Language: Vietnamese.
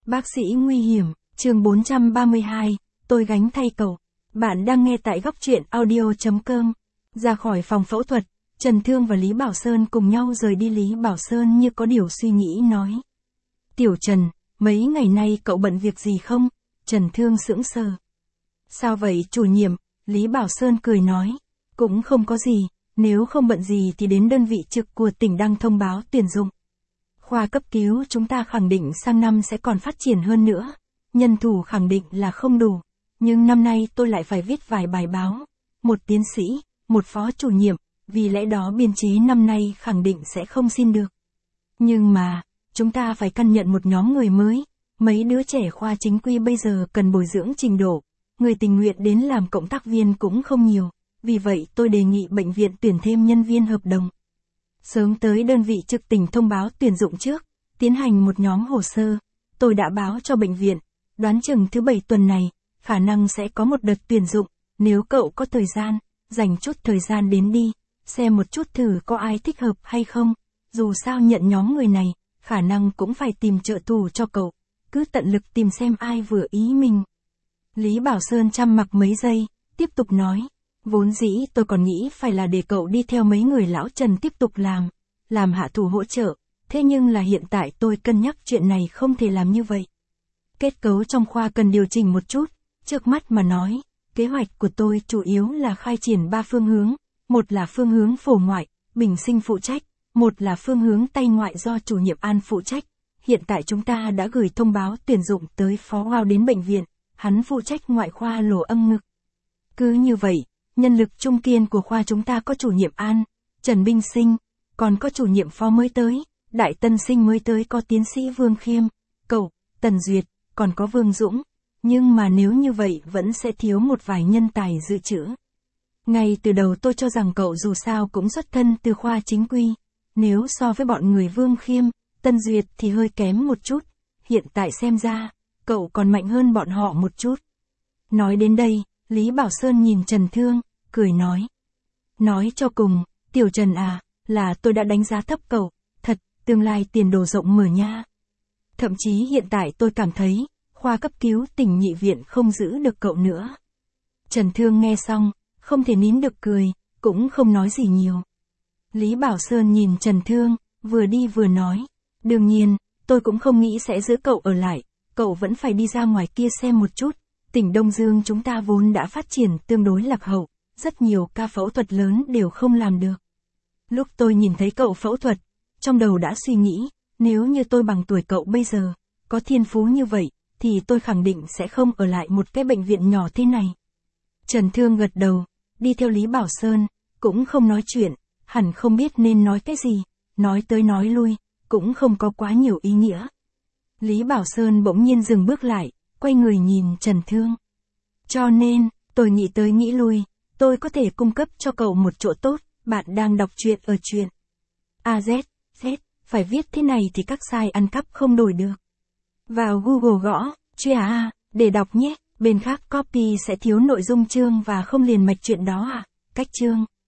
Bác sĩ nguy hiểm, chương 432, tôi gánh thay cậu. Bạn đang nghe tại góc truyện audio.com. Ra khỏi phòng phẫu thuật, Trần Thương và Lý Bảo Sơn cùng nhau rời đi. Lý Bảo Sơn như có điều suy nghĩ nói. Tiểu Trần, mấy ngày nay cậu bận việc gì không? Trần Thương sững sờ. Sao vậy chủ nhiệm? Lý Bảo Sơn cười nói. Cũng không có gì, nếu không bận gì thì đến đơn vị trực của tỉnh đang thông báo tuyển dụng. Khoa cấp cứu chúng ta khẳng định sang năm sẽ còn phát triển hơn nữa. Nhân thủ khẳng định là không đủ. Nhưng năm nay tôi lại phải viết vài bài báo. Một tiến sĩ, một phó chủ nhiệm, vì lẽ đó biên chế năm nay khẳng định sẽ không xin được. Nhưng mà, chúng ta phải căn nhận một nhóm người mới. Mấy đứa trẻ khoa chính quy bây giờ cần bồi dưỡng trình độ. Người tình nguyện đến làm cộng tác viên cũng không nhiều. Vì vậy tôi đề nghị bệnh viện tuyển thêm nhân viên hợp đồng. Sớm tới đơn vị trực tỉnh thông báo tuyển dụng trước, tiến hành một nhóm hồ sơ. Tôi đã báo cho bệnh viện, đoán chừng thứ 7 tuần này, khả năng sẽ có một đợt tuyển dụng. Nếu cậu có thời gian, dành chút thời gian đến đi, xem một chút thử có ai thích hợp hay không. Dù sao nhận nhóm người này, khả năng cũng phải tìm trợ thủ cho cậu. Cứ tận lực tìm xem ai vừa ý mình. Lý Bảo Sơn chăm mặc mấy giây, tiếp tục nói. Vốn dĩ tôi còn nghĩ phải là để cậu đi theo mấy người lão Trần tiếp tục làm hạ thủ hỗ trợ, thế nhưng là hiện tại tôi cân nhắc chuyện này không thể làm như vậy. Kết cấu trong khoa cần điều chỉnh một chút, trước mắt mà nói, kế hoạch của tôi chủ yếu là khai triển 3 phương hướng, một là phương hướng phổ ngoại, Bình Sinh phụ trách, một là phương hướng tay ngoại do chủ nhiệm An phụ trách. Hiện tại chúng ta đã gửi thông báo tuyển dụng tới phó Ngao đến bệnh viện, hắn phụ trách ngoại khoa lỗ âm ngực. Cứ như vậy, nhân lực trung kiên của khoa chúng ta có chủ nhiệm An, Trần Bình Sinh, còn có chủ nhiệm phó mới tới, đại tân sinh mới tới có tiến sĩ Vương Khiêm, cậu, Tần Duyệt, còn có Vương Dũng. Nhưng mà nếu như vậy vẫn sẽ thiếu một vài nhân tài dự trữ. Ngay từ đầu tôi cho rằng cậu dù sao cũng xuất thân từ khoa chính quy. Nếu so với bọn người Vương Khiêm, Tân Duyệt thì hơi kém một chút. Hiện tại xem ra, cậu còn mạnh hơn bọn họ một chút. Nói đến đây, Lý Bảo Sơn nhìn Trần Thương, cười nói. Nói cho cùng, Tiểu Trần à, là tôi đã đánh giá thấp cậu, thật, tương lai tiền đồ rộng mở nha. Thậm chí hiện tại tôi cảm thấy, khoa cấp cứu tỉnh nhị viện không giữ được cậu nữa. Trần Thương nghe xong, không thể nín được cười, cũng không nói gì nhiều. Lý Bảo Sơn nhìn Trần Thương, vừa đi vừa nói. Đương nhiên, tôi cũng không nghĩ sẽ giữ cậu ở lại, cậu vẫn phải đi ra ngoài kia xem một chút. Tỉnh Đông Dương chúng ta vốn đã phát triển tương đối lạc hậu, rất nhiều ca phẫu thuật lớn đều không làm được. Lúc tôi nhìn thấy cậu phẫu thuật, trong đầu đã suy nghĩ, nếu như tôi bằng tuổi cậu bây giờ, có thiên phú như vậy, thì tôi khẳng định sẽ không ở lại một cái bệnh viện nhỏ thế này. Trần Thương gật đầu, đi theo Lý Bảo Sơn, cũng không nói chuyện, hẳn không biết nên nói cái gì, nói tới nói lui, cũng không có quá nhiều ý nghĩa. Lý Bảo Sơn bỗng nhiên dừng bước lại, quay người nhìn Trần Thương. Cho nên, tôi nghĩ tới nghĩ lui, tôi có thể cung cấp cho cậu một chỗ tốt, bạn đang đọc truyện ở truyện. AZ, phải viết thế này thì các sai ăn cắp không đổi được. Vào Google gõ, truyện để đọc nhé, bên khác copy sẽ thiếu nội dung chương và không liền mạch chuyện đó à, cách chương.